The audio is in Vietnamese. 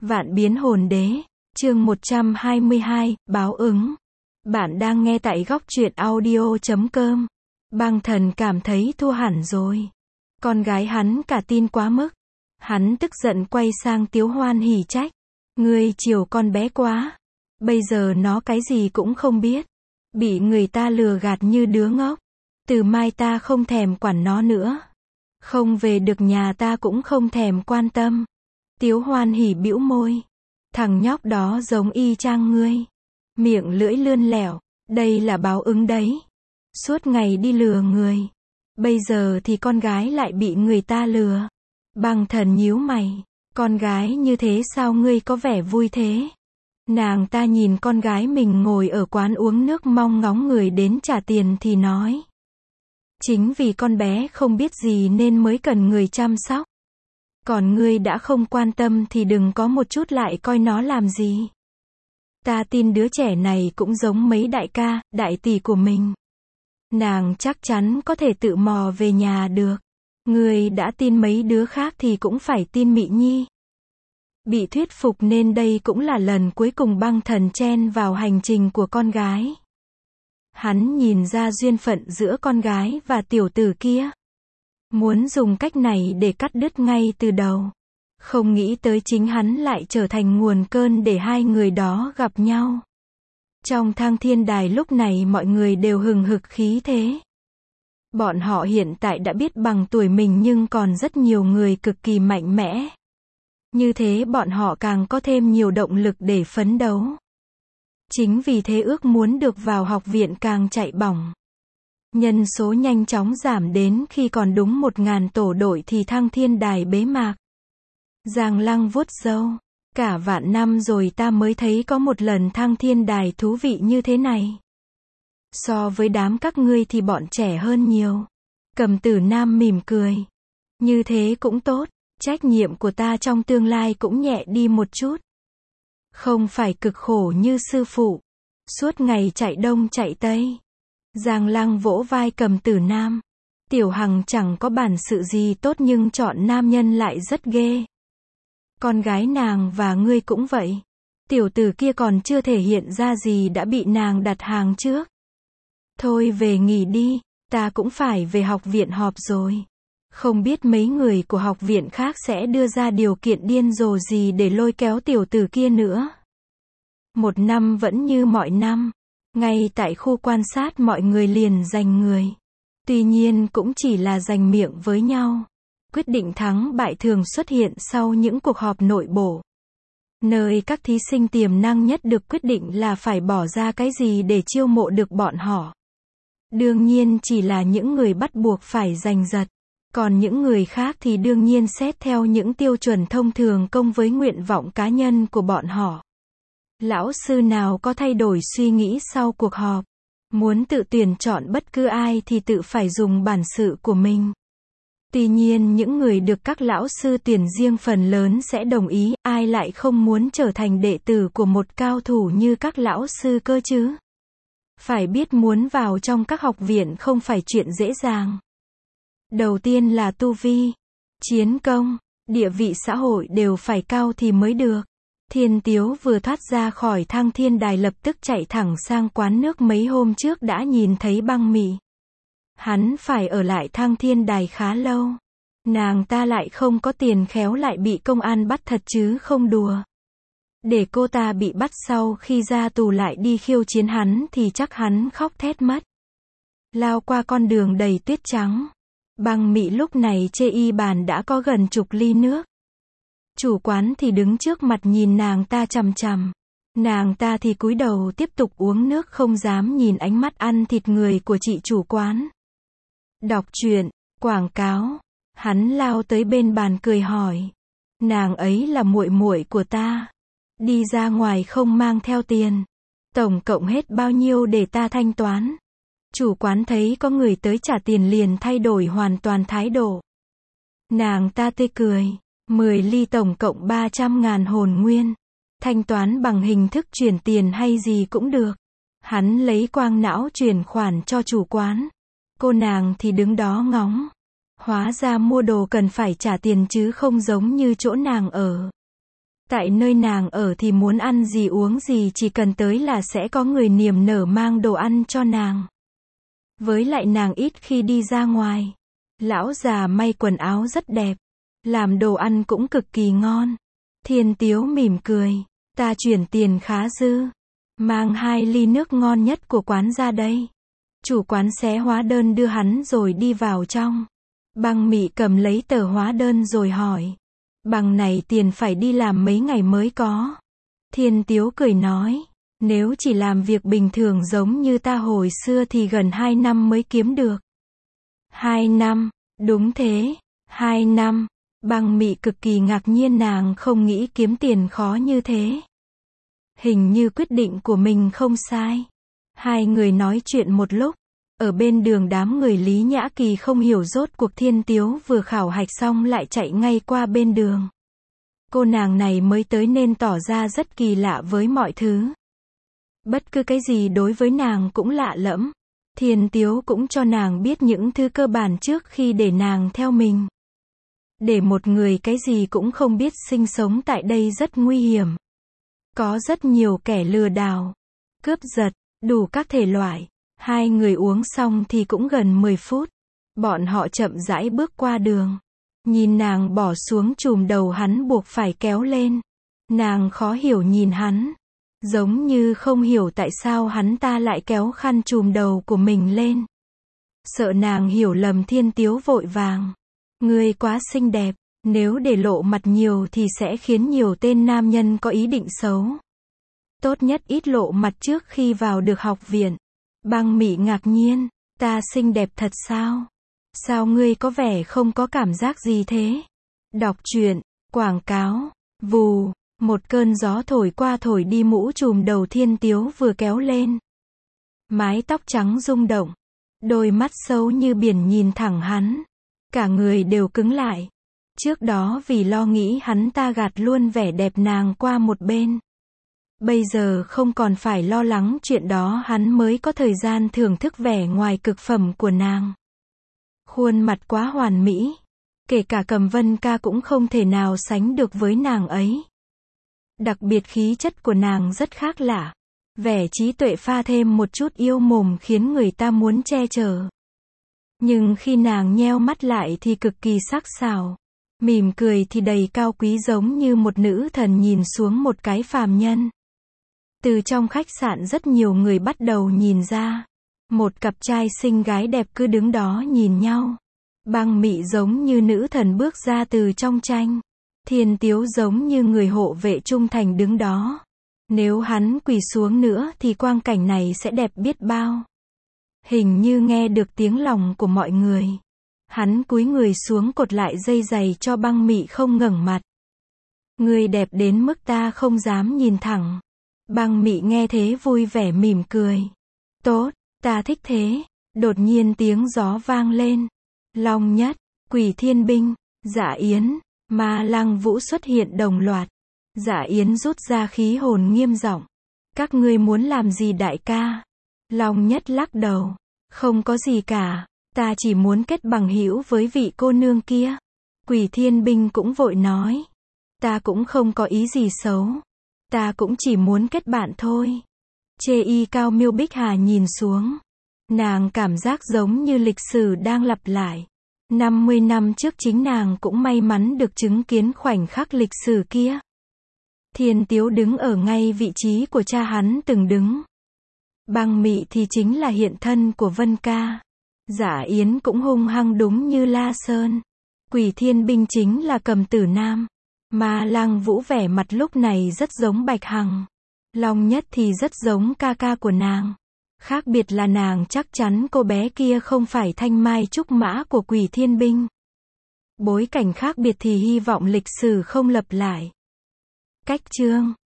Vạn biến hồn đế, chương 122, báo ứng. Bạn đang nghe tại góc truyện audio.com. Băng Thần cảm thấy thua hẳn rồi. Con gái hắn cả tin quá mức. Hắn tức giận quay sang Tiếu Hoan hỉ trách. Ngươi chiều con bé quá. Bây giờ nó cái gì cũng không biết. Bị người ta lừa gạt như đứa ngốc. Từ mai ta không thèm quản nó nữa. Không về được nhà ta cũng không thèm quan tâm. Tiếu Hoan hỉ bĩu môi. Thằng nhóc đó giống y chang ngươi. Miệng lưỡi lươn lẻo. Đây là báo ứng đấy. Suốt ngày đi lừa người. Bây giờ thì con gái lại bị người ta lừa. Băng Thần nhíu mày. Con gái như thế sao ngươi có vẻ vui thế? Nàng ta nhìn con gái mình ngồi ở quán uống nước mong ngóng người đến trả tiền thì nói. Chính vì con bé không biết gì nên mới cần người chăm sóc. Còn ngươi đã không quan tâm thì đừng có một chút lại coi nó làm gì. Ta tin đứa trẻ này cũng giống mấy đại ca, đại tỷ của mình. Nàng chắc chắn có thể tự mò về nhà được. Ngươi đã tin mấy đứa khác thì cũng phải tin Mị Nhi. Bị thuyết phục nên đây cũng là lần cuối cùng Băng Thần chen vào hành trình của con gái. Hắn nhìn ra duyên phận giữa con gái và tiểu tử kia. Muốn dùng cách này để cắt đứt ngay từ đầu. Không nghĩ tới chính hắn lại trở thành nguồn cơn để hai người đó gặp nhau. Trong Thang Thiên Đài lúc này mọi người đều hừng hực khí thế. Bọn họ hiện tại đã biết bằng tuổi mình nhưng còn rất nhiều người cực kỳ mạnh mẽ. Như thế bọn họ càng có thêm nhiều động lực để phấn đấu. Chính vì thế ước muốn được vào học viện càng chạy bỏng. Nhân số nhanh chóng giảm đến khi còn đúng 1000 tổ đội thì Thang Thiên Đài bế mạc. Giang Lăng vuốt râu. Cả vạn năm rồi ta mới thấy có một lần Thang Thiên Đài thú vị như thế này. So với đám các ngươi thì bọn trẻ hơn nhiều. Cầm Tử Nam mỉm cười. Như thế cũng tốt. Trách nhiệm của ta trong tương lai cũng nhẹ đi một chút. Không phải cực khổ như sư phụ. Suốt ngày chạy đông chạy tây. Giang Lăng vỗ vai Cầm Tử Nam. Tiểu Hằng chẳng có bản sự gì tốt nhưng chọn nam nhân lại rất ghê. Con gái nàng và ngươi cũng vậy. Tiểu tử kia còn chưa thể hiện ra gì đã bị nàng đặt hàng trước. Thôi về nghỉ đi, ta cũng phải về học viện họp rồi. Không biết mấy người của học viện khác sẽ đưa ra điều kiện điên rồ gì để lôi kéo tiểu tử kia nữa. Một năm vẫn như mọi năm. Ngay tại khu quan sát mọi người liền giành người. Tuy nhiên cũng chỉ là giành miệng với nhau. Quyết định thắng bại thường xuất hiện sau những cuộc họp nội bộ. Nơi các thí sinh tiềm năng nhất được quyết định là phải bỏ ra cái gì để chiêu mộ được bọn họ. Đương nhiên chỉ là những người bắt buộc phải giành giật. Còn những người khác thì đương nhiên xét theo những tiêu chuẩn thông thường công với nguyện vọng cá nhân của bọn họ. Lão sư nào có thay đổi suy nghĩ sau cuộc họp. Muốn tự tuyển chọn bất cứ ai thì tự phải dùng bản sự của mình. Tuy nhiên những người được các lão sư tuyển riêng phần lớn sẽ đồng ý, ai lại không muốn trở thành đệ tử của một cao thủ như các lão sư cơ chứ. Phải biết muốn vào trong các học viện không phải chuyện dễ dàng. Đầu tiên là tu vi, chiến công, địa vị xã hội đều phải cao thì mới được. Thiên Tiếu vừa thoát ra khỏi Thang Thiên Đài lập tức chạy thẳng sang quán nước mấy hôm trước đã nhìn thấy Băng Mị. Hắn phải ở lại Thang Thiên Đài khá lâu. Nàng ta lại không có tiền khéo lại bị công an bắt thật chứ không đùa. Để cô ta bị bắt sau khi ra tù lại đi khiêu chiến hắn thì chắc hắn khóc thét mất. Lao qua con đường đầy tuyết trắng. Băng Mị lúc này chê y bàn đã có gần chục ly nước. Chủ quán thì đứng trước mặt nhìn nàng ta chằm chằm. Nàng ta thì cúi đầu tiếp tục uống nước không dám nhìn ánh mắt ăn thịt người của chị chủ quán. Đọc truyện, quảng cáo. Hắn lao tới bên bàn cười hỏi. Nàng ấy là muội muội của ta. Đi ra ngoài không mang theo tiền. Tổng cộng hết bao nhiêu để ta thanh toán. Chủ quán thấy có người tới trả tiền liền thay đổi hoàn toàn thái độ. Nàng ta tươi cười. 10 ly tổng cộng 300.000 hồn nguyên. Thanh toán bằng hình thức chuyển tiền hay gì cũng được. Hắn lấy quang não chuyển khoản cho chủ quán. Cô nàng thì đứng đó ngóng. Hóa ra mua đồ cần phải trả tiền chứ không giống như chỗ nàng ở. Tại nơi nàng ở thì muốn ăn gì uống gì chỉ cần tới là sẽ có người niềm nở mang đồ ăn cho nàng. Với lại nàng ít khi đi ra ngoài. Lão già may quần áo rất đẹp. Làm đồ ăn cũng cực kỳ ngon. Thiên Tiếu mỉm cười. Ta chuyển tiền khá dư. Mang 2 ly nước ngon nhất của quán ra đây. Chủ quán xé hóa đơn đưa hắn rồi đi vào trong. Băng Mị cầm lấy tờ hóa đơn rồi hỏi. Bằng này tiền phải đi làm mấy ngày mới có. Thiên Tiếu cười nói. Nếu chỉ làm việc bình thường giống như ta hồi xưa thì gần 2 năm mới kiếm được. 2 năm, đúng thế, 2 năm. Băng Mị cực kỳ ngạc nhiên, nàng không nghĩ kiếm tiền khó như thế. Hình như quyết định của mình không sai. Hai người nói chuyện một lúc. Ở bên đường đám người Lý Nhã Kỳ không hiểu rốt cuộc Thiên Tiếu vừa khảo hạch xong lại chạy ngay qua bên đường. Cô nàng này mới tới nên tỏ ra rất kỳ lạ với mọi thứ. Bất cứ cái gì đối với nàng cũng lạ lẫm. Thiên Tiếu cũng cho nàng biết những thứ cơ bản trước khi để nàng theo mình. Để một người cái gì cũng không biết sinh sống tại đây rất nguy hiểm. Có rất nhiều kẻ lừa đảo, cướp giật, đủ các thể loại. Hai người uống xong thì cũng gần 10 phút. Bọn họ chậm rãi bước qua đường. Nhìn nàng bỏ xuống chùm đầu hắn buộc phải kéo lên. Nàng khó hiểu nhìn hắn. Giống như không hiểu tại sao hắn ta lại kéo khăn chùm đầu của mình lên. Sợ nàng hiểu lầm, Thiên Tiếu vội vàng. Ngươi quá xinh đẹp. Nếu để lộ mặt nhiều thì sẽ khiến nhiều tên nam nhân có ý định xấu. Tốt nhất ít lộ mặt trước khi vào được học viện. Băng Mị ngạc nhiên. Ta xinh đẹp thật sao? Sao ngươi có vẻ không có cảm giác gì thế? Đọc truyện, quảng cáo, vù, một cơn gió thổi qua thổi đi mũ trùm đầu Thiên Tiếu vừa kéo lên. Mái tóc trắng rung động. Đôi mắt sâu như biển nhìn thẳng hắn. Cả người đều cứng lại. Trước đó vì lo nghĩ hắn ta gạt luôn vẻ đẹp nàng qua một bên. Bây giờ không còn phải lo lắng chuyện đó, hắn mới có thời gian thưởng thức vẻ ngoài cực phẩm của nàng. Khuôn mặt quá hoàn mỹ. Kể cả Cầm Vân Ca cũng không thể nào sánh được với nàng ấy. Đặc biệt khí chất của nàng rất khác lạ. Vẻ trí tuệ pha thêm một chút yêu mồm khiến người ta muốn che chở. Nhưng khi nàng nheo mắt lại thì cực kỳ sắc sảo. Mỉm cười thì đầy cao quý, giống như một nữ thần nhìn xuống một cái phàm nhân. Từ trong khách sạn rất nhiều người bắt đầu nhìn ra. Một cặp trai xinh gái đẹp cứ đứng đó nhìn nhau. Băng Mị giống như nữ thần bước ra từ trong tranh. Thiên Tiếu giống như người hộ vệ trung thành đứng đó. Nếu hắn quỳ xuống nữa thì quang cảnh này sẽ đẹp biết bao. Hình như nghe được tiếng lòng của mọi người. Hắn cúi người xuống cột lại dây giày cho Băng Mị không ngẩng mặt. Người đẹp đến mức ta không dám nhìn thẳng. Băng Mị nghe thế vui vẻ mỉm cười. Tốt, ta thích thế. Đột nhiên tiếng gió vang lên. Long Nhất, Quỷ Thiên Binh, Dạ Yến, Ma Lăng Vũ xuất hiện đồng loạt. Dạ Yến rút ra khí hồn nghiêm giọng. Các ngươi muốn làm gì đại ca? Long Nhất lắc đầu. Không có gì cả. Ta chỉ muốn kết bằng hữu với vị cô nương kia. Quỷ Thiên Binh cũng vội nói. Ta cũng không có ý gì xấu. Ta cũng chỉ muốn kết bạn thôi. Chê Y Cao Miêu Bích Hà nhìn xuống. Nàng cảm giác giống như lịch sử đang lặp lại. 50 năm trước chính nàng cũng may mắn được chứng kiến khoảnh khắc lịch sử kia. Thiên Tiếu đứng ở ngay vị trí của cha hắn từng đứng. Băng Mị thì chính là hiện thân của Vân Ca. Dạ Yến cũng hung hăng đúng như La Sơn. Quỷ Thiên Binh chính là Cầm Tử Nam. Ma Lăng Vũ vẻ mặt lúc này rất giống Bạch Hằng. Long Nhất thì rất giống ca ca của nàng. Khác biệt là nàng chắc chắn cô bé kia không phải thanh mai trúc mã của Quỷ Thiên Binh. Bối cảnh khác biệt thì hy vọng lịch sử không lặp lại. Cách chương